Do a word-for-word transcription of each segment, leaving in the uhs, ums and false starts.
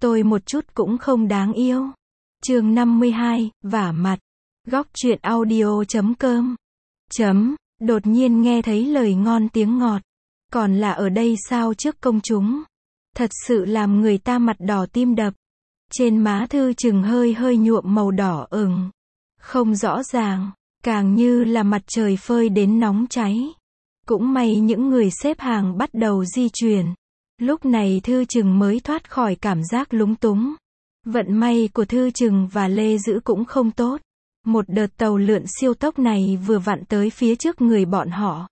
Tôi một chút cũng không đáng yêu. Chương năm mươi hai, vả mặt. Góc truyện audio chấm com. Chấm, đột nhiên nghe thấy lời ngon tiếng ngọt. Còn là ở đây sao trước công chúng. Thật sự làm người ta mặt đỏ tim đập. Trên má Thư Chừng hơi hơi nhuộm màu đỏ ửng. Không rõ ràng, càng như là mặt trời phơi đến nóng cháy. Cũng may những người xếp hàng bắt đầu di chuyển. Lúc này Thư Chừng mới thoát khỏi cảm giác lúng túng. Vận may của Thư Chừng và Lê Dữ cũng không tốt. Một đợt tàu lượn siêu tốc này vừa vặn tới phía trước người bọn họ.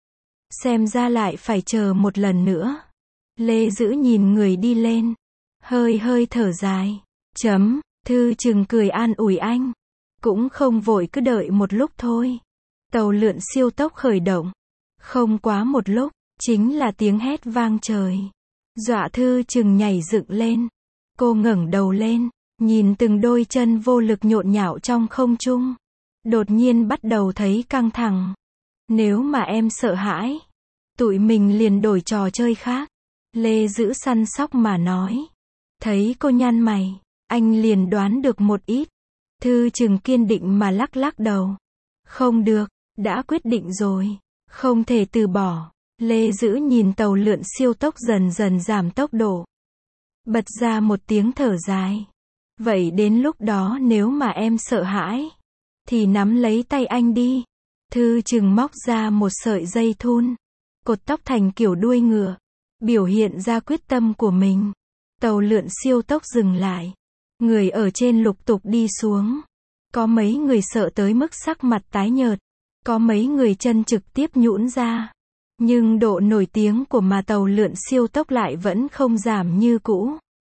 Xem ra lại phải chờ một lần nữa. Lê Dữ nhìn người đi lên. Hơi hơi thở dài. Chấm, Thư Chừng cười an ủi anh. Cũng không vội, cứ đợi một lúc thôi. Tàu lượn siêu tốc khởi động. Không quá một lúc, chính là tiếng hét vang trời. Dọa Thư Chừng nhảy dựng lên. Cô ngẩng đầu lên, nhìn từng đôi chân vô lực nhộn nhạo trong không trung. Đột nhiên bắt đầu thấy căng thẳng. Nếu mà em sợ hãi, tụi mình liền đổi trò chơi khác. Lê Dữ săn sóc mà nói. Thấy cô nhăn mày, anh liền đoán được một ít. Thư Chừng kiên định mà lắc lắc đầu. Không được, đã quyết định rồi. Không thể từ bỏ. Lê Dữ nhìn tàu lượn siêu tốc dần dần giảm tốc độ. Bật ra một tiếng thở dài. Vậy đến lúc đó nếu mà em sợ hãi, thì nắm lấy tay anh đi. Thư Chừng móc ra một sợi dây thun. Cột tóc thành kiểu đuôi ngựa. Biểu hiện ra quyết tâm của mình. Tàu lượn siêu tốc dừng lại. Người ở trên lục tục đi xuống. Có mấy người sợ tới mức sắc mặt tái nhợt. Có mấy người chân trực tiếp nhũn ra. Nhưng độ nổi tiếng của mà tàu lượn siêu tốc lại vẫn không giảm như cũ.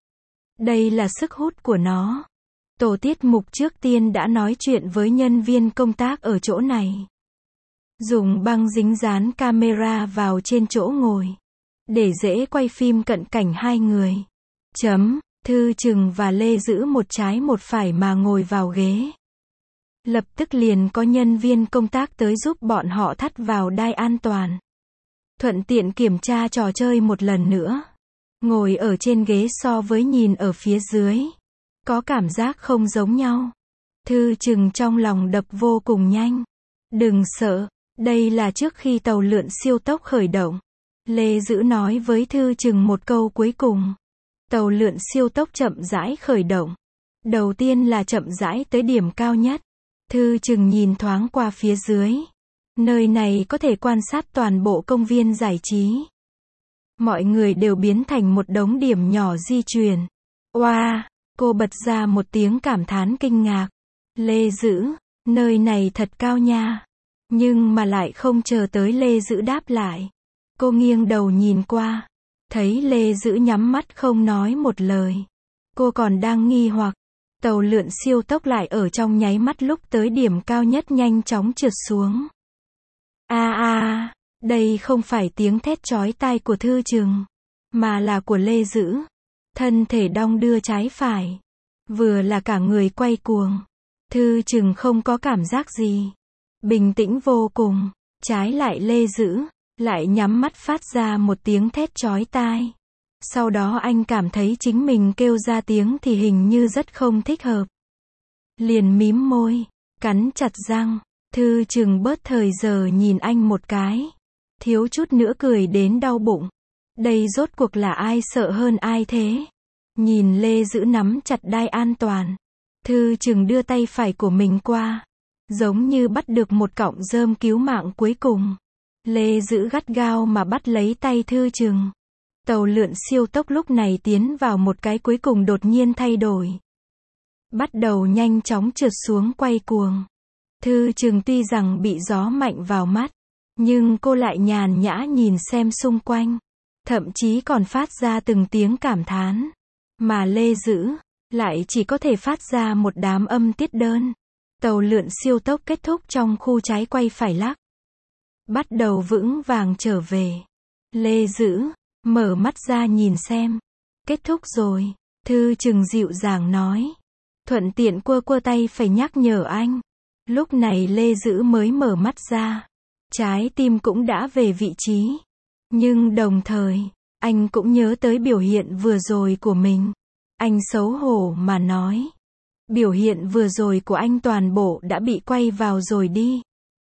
Đây là sức hút của nó. Tổ tiết mục trước tiên đã nói chuyện với nhân viên công tác ở chỗ này. Dùng băng dính dán camera vào trên chỗ ngồi. Để dễ quay phim cận cảnh hai người. Chấm, Thư Chừng và Lê Dữ một trái một phải mà ngồi vào ghế. Lập tức liền có nhân viên công tác tới giúp bọn họ thắt vào đai an toàn. Thuận tiện kiểm tra trò chơi một lần nữa. Ngồi ở trên ghế so với nhìn ở phía dưới. Có cảm giác không giống nhau. Thư Chừng trong lòng đập vô cùng nhanh. Đừng sợ, đây là trước khi tàu lượn siêu tốc khởi động. Lê Dữ nói với Thư Chừng một câu cuối cùng. Tàu lượn siêu tốc chậm rãi khởi động. Đầu tiên là chậm rãi tới điểm cao nhất. Thư Chừng nhìn thoáng qua phía dưới. Nơi này có thể quan sát toàn bộ công viên giải trí. Mọi người đều biến thành một đống điểm nhỏ di chuyển. Oa, wow, cô bật ra một tiếng cảm thán kinh ngạc. Lê Dữ, nơi này thật cao nha. Nhưng mà lại không chờ tới Lê Dữ đáp lại. Cô nghiêng đầu nhìn qua. Thấy Lê Dữ nhắm mắt không nói một lời. Cô còn đang nghi hoặc. Tàu lượn siêu tốc lại ở trong nháy mắt lúc tới điểm cao nhất nhanh chóng trượt xuống. A a, đây không phải tiếng thét chói tai của Thư Chừng, mà là của Lê Dữ. Thân thể đong đưa trái phải. Vừa là cả người quay cuồng. Thư Chừng không có cảm giác gì. Bình tĩnh vô cùng. Trái lại Lê Dữ, lại nhắm mắt phát ra một tiếng thét chói tai. Sau đó anh cảm thấy chính mình kêu ra tiếng thì hình như rất không thích hợp. Liền mím môi, cắn chặt răng. Thư Chừng bớt thời giờ nhìn anh một cái. Thiếu chút nữa cười đến đau bụng. Đây rốt cuộc là ai sợ hơn ai thế? Nhìn Lê Dữ nắm chặt đai an toàn. Thư Chừng đưa tay phải của mình qua. Giống như bắt được một cọng rơm cứu mạng cuối cùng. Lê Dữ gắt gao mà bắt lấy tay Thư Chừng. Tàu lượn siêu tốc lúc này tiến vào một cái cuối cùng đột nhiên thay đổi. Bắt đầu nhanh chóng trượt xuống quay cuồng. Thư Chừng tuy rằng bị gió mạnh vào mắt, nhưng cô lại nhàn nhã nhìn xem xung quanh. Thậm chí còn phát ra từng tiếng cảm thán. Mà Lê Dữ, lại chỉ có thể phát ra một đám âm tiết đơn. Tàu lượn siêu tốc kết thúc trong khu trái quay phải lắc. Bắt đầu vững vàng trở về. Lê Dữ, mở mắt ra nhìn xem. Kết thúc rồi. Thư Chừng dịu dàng nói. Thuận tiện quơ quơ tay phải nhắc nhở anh. Lúc này Lê Dữ mới mở mắt ra. Trái tim cũng đã về vị trí. Nhưng đồng thời, anh cũng nhớ tới biểu hiện vừa rồi của mình. Anh xấu hổ mà nói. Biểu hiện vừa rồi của anh toàn bộ đã bị quay vào rồi đi.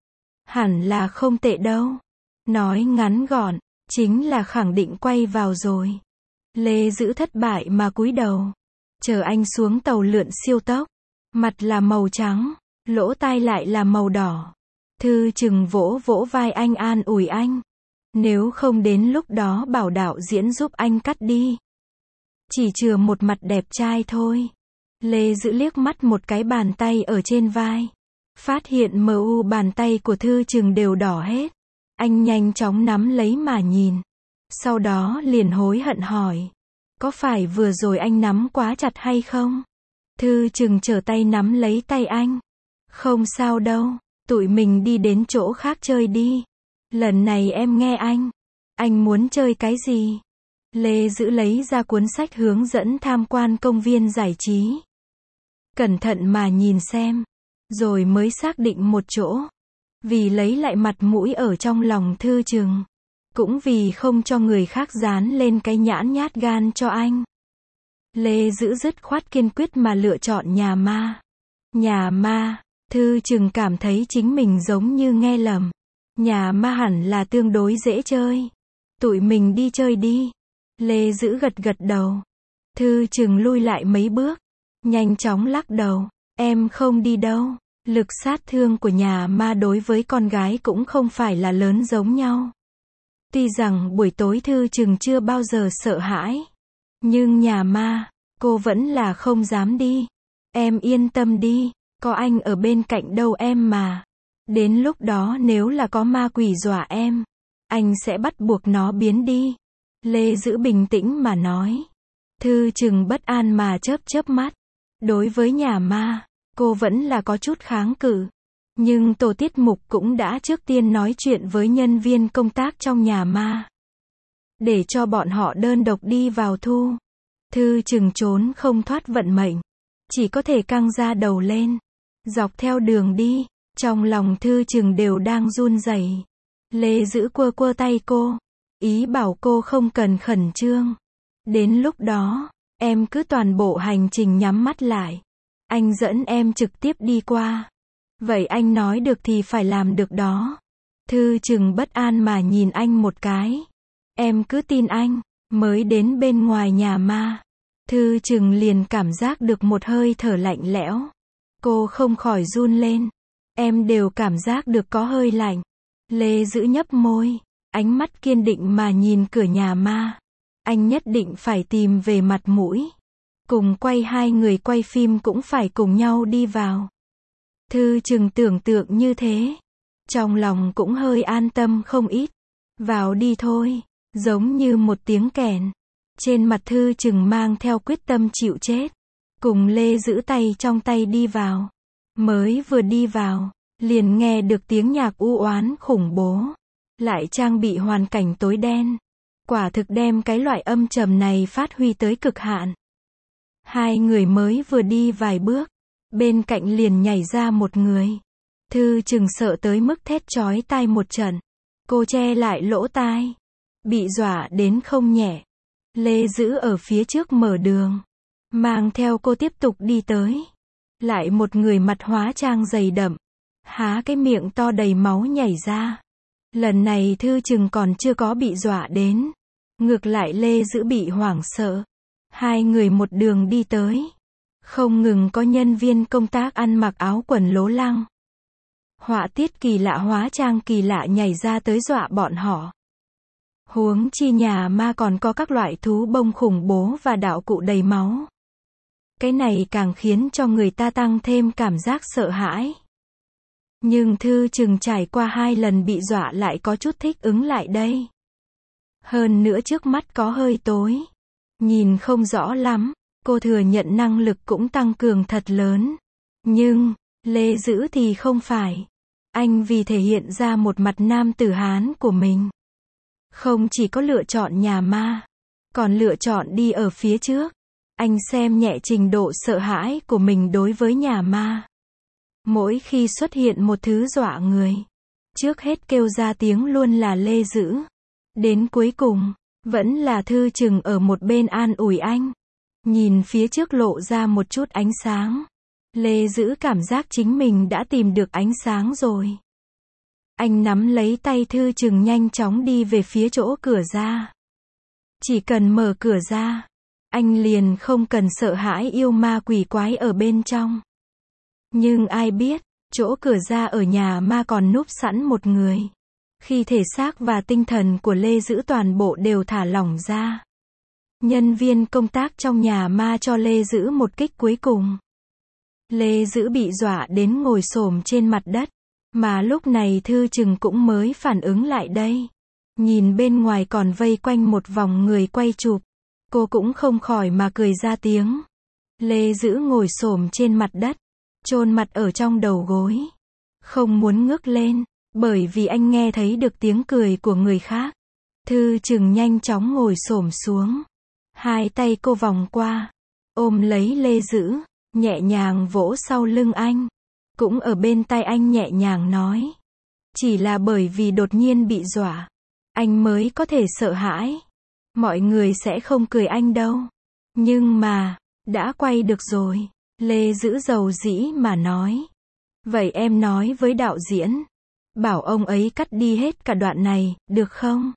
Hẳn là không tệ đâu. Nói ngắn gọn, chính là khẳng định quay vào rồi. Lê Dữ thất bại mà cúi đầu. Chờ anh xuống tàu lượn siêu tốc. Mặt là màu trắng, lỗ tai lại là màu đỏ. Thư Trừng vỗ vỗ vai anh an ủi anh. Nếu không đến lúc đó bảo đạo diễn giúp anh cắt đi. Chỉ chừa một mặt đẹp trai thôi. Lê Dữ liếc mắt một cái bàn tay ở trên vai. Phát hiện mờ u bàn tay của Thư Trừng đều đỏ hết. Anh nhanh chóng nắm lấy mà nhìn. Sau đó liền hối hận hỏi. Có phải vừa rồi anh nắm quá chặt hay không? Thư Trừng trở tay nắm lấy tay anh. Không sao đâu, tụi mình đi đến chỗ khác chơi đi. Lần này em nghe anh. Anh muốn chơi cái gì? Lê Dữ lấy ra cuốn sách hướng dẫn tham quan công viên giải trí. Cẩn thận mà nhìn xem. Rồi mới xác định một chỗ. Vì lấy lại mặt mũi ở trong lòng Thư Trừng. Cũng vì không cho người khác dán lên cái nhãn nhát gan cho anh. Lê Dữ dứt khoát kiên quyết mà lựa chọn nhà ma. Nhà ma, Thư Trừng cảm thấy chính mình giống như nghe lầm. Nhà ma hẳn là tương đối dễ chơi. Tụi mình đi chơi đi. Lê Dữ gật gật đầu. Thư Trừng lui lại mấy bước. Nhanh chóng lắc đầu. Em không đi đâu. Lực sát thương của nhà ma đối với con gái cũng không phải là lớn giống nhau. Tuy rằng buổi tối Thư Trừng chưa bao giờ sợ hãi. Nhưng nhà ma, cô vẫn là không dám đi. Em yên tâm đi, có anh ở bên cạnh đâu em mà. Đến lúc đó nếu là có ma quỷ dọa em, anh sẽ bắt buộc nó biến đi. Lê Dữ bình tĩnh mà nói. Thư Trừng bất an mà chớp chớp mắt. Đối với nhà ma, cô vẫn là có chút kháng cự. Nhưng tổ tiết mục cũng đã trước tiên nói chuyện với nhân viên công tác trong nhà ma. Để cho bọn họ đơn độc đi vào thu. Thư Trừng trốn không thoát vận mệnh. Chỉ có thể căng ra đầu lên. Dọc theo đường đi, trong lòng Thư Trừng đều đang run rẩy. Lê Dữ quơ quơ tay cô. Ý bảo cô không cần khẩn trương. Đến lúc đó, em cứ toàn bộ hành trình nhắm mắt lại. Anh dẫn em trực tiếp đi qua. Vậy anh nói được thì phải làm được đó. Thư Trừng bất an mà nhìn anh một cái. Em cứ tin anh. Mới đến bên ngoài nhà ma. Thư Trừng liền cảm giác được một hơi thở lạnh lẽo. Cô không khỏi run lên. Em đều cảm giác được có hơi lạnh. Lê Dữ nhấp môi. Ánh mắt kiên định mà nhìn cửa nhà ma. Anh nhất định phải tìm về mặt mũi. Cùng quay hai người quay phim cũng phải cùng nhau đi vào. Thư Trừng tưởng tượng như thế. Trong lòng cũng hơi an tâm không ít. Vào đi thôi. Giống như một tiếng kèn. Trên mặt Thư Trừng mang theo quyết tâm chịu chết. Cùng Lê Dữ tay trong tay đi vào. Mới vừa đi vào, liền nghe được tiếng nhạc u oán khủng bố. Lại trang bị hoàn cảnh tối đen. Quả thực đem cái loại âm trầm này phát huy tới cực hạn. Hai người mới vừa đi vài bước. Bên cạnh liền nhảy ra một người. Thư Trừng sợ tới mức thét chói tai một trận. Cô che lại lỗ tai. Bị dọa đến không nhẹ. Lê Dữ ở phía trước mở đường. Mang theo cô tiếp tục đi tới. Lại một người mặt hóa trang dày đậm. Há cái miệng to đầy máu nhảy ra. Lần này Thư Trừng còn chưa có bị dọa đến. Ngược lại Lê Dữ bị hoảng sợ. Hai người một đường đi tới. Không ngừng có nhân viên công tác ăn mặc áo quần lố lăng. Họa tiết kỳ lạ hóa trang kỳ lạ nhảy ra tới dọa bọn họ. Huống chi nhà ma còn có các loại thú bông khủng bố và đạo cụ đầy máu. Cái này càng khiến cho người ta tăng thêm cảm giác sợ hãi. Nhưng Thư Trừng trải qua hai lần bị dọa lại có chút thích ứng lại đây. Hơn nữa trước mắt có hơi tối. Nhìn không rõ lắm, cô thừa nhận năng lực cũng tăng cường thật lớn. Nhưng, Lê Dữ thì không phải. Anh vì thể hiện ra một mặt nam tử Hán của mình. Không chỉ có lựa chọn nhà ma, còn lựa chọn đi ở phía trước. Anh xem nhẹ trình độ sợ hãi của mình đối với nhà ma. Mỗi khi xuất hiện một thứ dọa người, trước hết kêu ra tiếng luôn là Lê Dữ. Đến cuối cùng, vẫn là Thư Trừng ở một bên an ủi anh. Nhìn phía trước lộ ra một chút ánh sáng. Lê Dữ cảm giác chính mình đã tìm được ánh sáng rồi. Anh nắm lấy tay Thư Trừng nhanh chóng đi về phía chỗ cửa ra. Chỉ cần mở cửa ra, anh liền không cần sợ hãi yêu ma quỷ quái ở bên trong. Nhưng ai biết, chỗ cửa ra ở nhà ma còn núp sẵn một người. Khi thể xác và tinh thần của Lê Dữ toàn bộ đều thả lỏng ra. Nhân viên công tác trong nhà ma cho Lê Dữ một kích cuối cùng. Lê Dữ bị dọa đến ngồi xổm trên mặt đất. Mà lúc này Thư Trừng cũng mới phản ứng lại đây. Nhìn bên ngoài còn vây quanh một vòng người quay chụp. Cô cũng không khỏi mà cười ra tiếng. Lê Dữ ngồi xổm trên mặt đất, chôn mặt ở trong đầu gối. Không muốn ngước lên, bởi vì anh nghe thấy được tiếng cười của người khác. Thư Trừng nhanh chóng ngồi xổm xuống. Hai tay cô vòng qua, ôm lấy Lê Dữ, nhẹ nhàng vỗ sau lưng anh. Cũng ở bên tai anh nhẹ nhàng nói. Chỉ là bởi vì đột nhiên bị dọa, anh mới có thể sợ hãi. Mọi người sẽ không cười anh đâu. Nhưng mà, đã quay được rồi. Lê Dữ dầu dĩ mà nói. Vậy em nói với đạo diễn, bảo ông ấy cắt đi hết cả đoạn này, được không?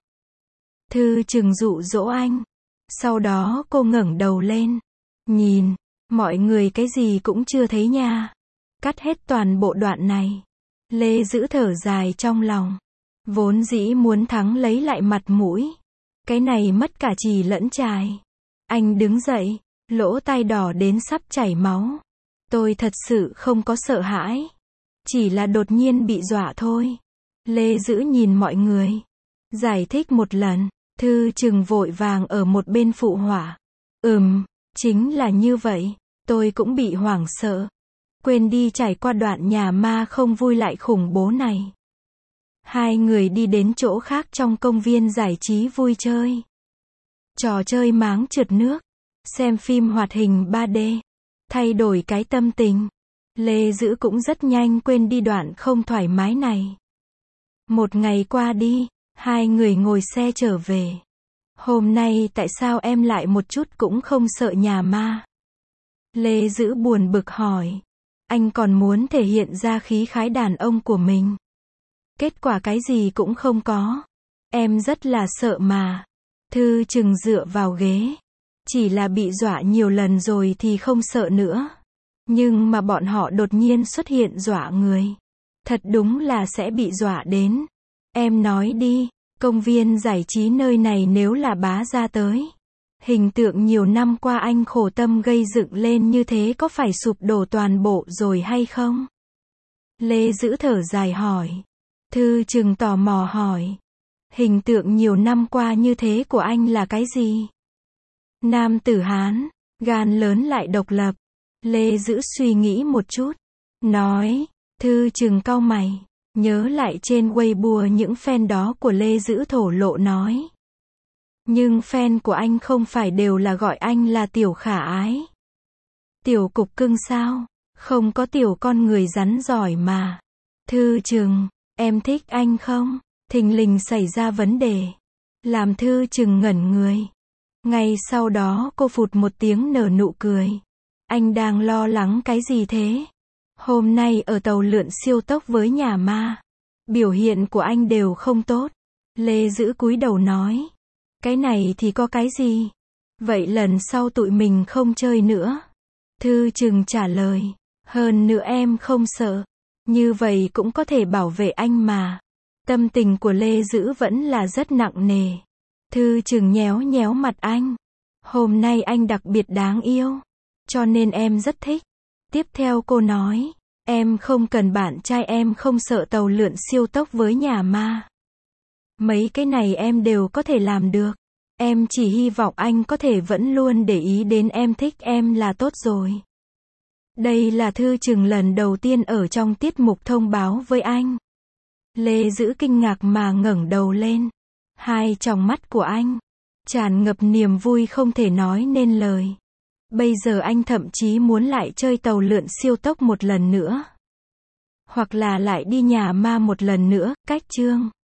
Thư Trừng dụ dỗ anh. Sau đó cô ngẩng đầu lên. Nhìn, mọi người cái gì cũng chưa thấy nha. Cắt hết toàn bộ đoạn này. Lê Dữ thở dài trong lòng. Vốn dĩ muốn thắng lấy lại mặt mũi. Cái này mất cả chì lẫn chài. Anh đứng dậy, lỗ tai đỏ đến sắp chảy máu. Tôi thật sự không có sợ hãi. Chỉ là đột nhiên bị dọa thôi. Lê Dữ nhìn mọi người. Giải thích một lần. Thư Trừng vội vàng ở một bên phụ họa. Ừm, chính là như vậy. Tôi cũng bị hoảng sợ. Quên đi trải qua đoạn nhà ma không vui lại khủng bố này. Hai người đi đến chỗ khác trong công viên giải trí vui chơi. Trò chơi máng trượt nước. Xem phim hoạt hình ba D. Thay đổi cái tâm tình. Lê Dữ cũng rất nhanh quên đi đoạn không thoải mái này. Một ngày qua đi, hai người ngồi xe trở về. Hôm nay tại sao em lại một chút cũng không sợ nhà ma? Lê Dữ buồn bực hỏi. Anh còn muốn thể hiện ra khí khái đàn ông của mình. Kết quả cái gì cũng không có. Em rất là sợ mà. Thư Trừng dựa vào ghế. Chỉ là bị dọa nhiều lần rồi thì không sợ nữa. Nhưng mà bọn họ đột nhiên xuất hiện dọa người. Thật đúng là sẽ bị dọa đến. Em nói đi, công viên giải trí nơi này nếu là bá ra tới. Hình tượng nhiều năm qua anh khổ tâm gây dựng lên như thế có phải sụp đổ toàn bộ rồi hay không? Lê Dữ thở dài hỏi. Thư Trừng tò mò hỏi. Hình tượng nhiều năm qua như thế của anh là cái gì? Nam tử Hán, gan lớn lại độc lập. Lê Dữ suy nghĩ một chút. Nói, Thư Trừng cau mày. Nhớ lại trên Weibo những fan đó của Lê Dữ thổ lộ nói. Nhưng fan của anh không phải đều là gọi anh là tiểu khả ái. Tiểu cục cưng sao? Không có tiểu con người rắn giỏi mà. Thư Trừng, em thích anh không? Thình lình xảy ra vấn đề. Làm Thư Trừng ngẩn người. Ngay sau đó cô phụt một tiếng nở nụ cười. Anh đang lo lắng cái gì thế? Hôm nay ở tàu lượn siêu tốc với nhà ma. Biểu hiện của anh đều không tốt. Lê Dữ cúi đầu nói. Cái này thì có cái gì? Vậy lần sau tụi mình không chơi nữa. Thư Trừng trả lời. Hơn nữa em không sợ. Như vậy cũng có thể bảo vệ anh mà. Tâm tình của Lê Dữ vẫn là rất nặng nề. Thư Trừng nhéo nhéo mặt anh. Hôm nay anh đặc biệt đáng yêu. Cho nên em rất thích. Tiếp theo cô nói. Em không cần bạn trai em không sợ tàu lượn siêu tốc với nhà ma. Mấy cái này em đều có thể làm được. Em chỉ hy vọng anh có thể vẫn luôn để ý đến em, thích em là tốt rồi. Đây là Thư Trừng lần đầu tiên ở trong tiết mục thông báo với anh. Lê Dữ kinh ngạc mà ngẩng đầu lên. Hai tròng mắt của anh tràn ngập niềm vui không thể nói nên lời. Bây giờ anh thậm chí muốn lại chơi tàu lượn siêu tốc một lần nữa. Hoặc là lại đi nhà ma một lần nữa, cách chương.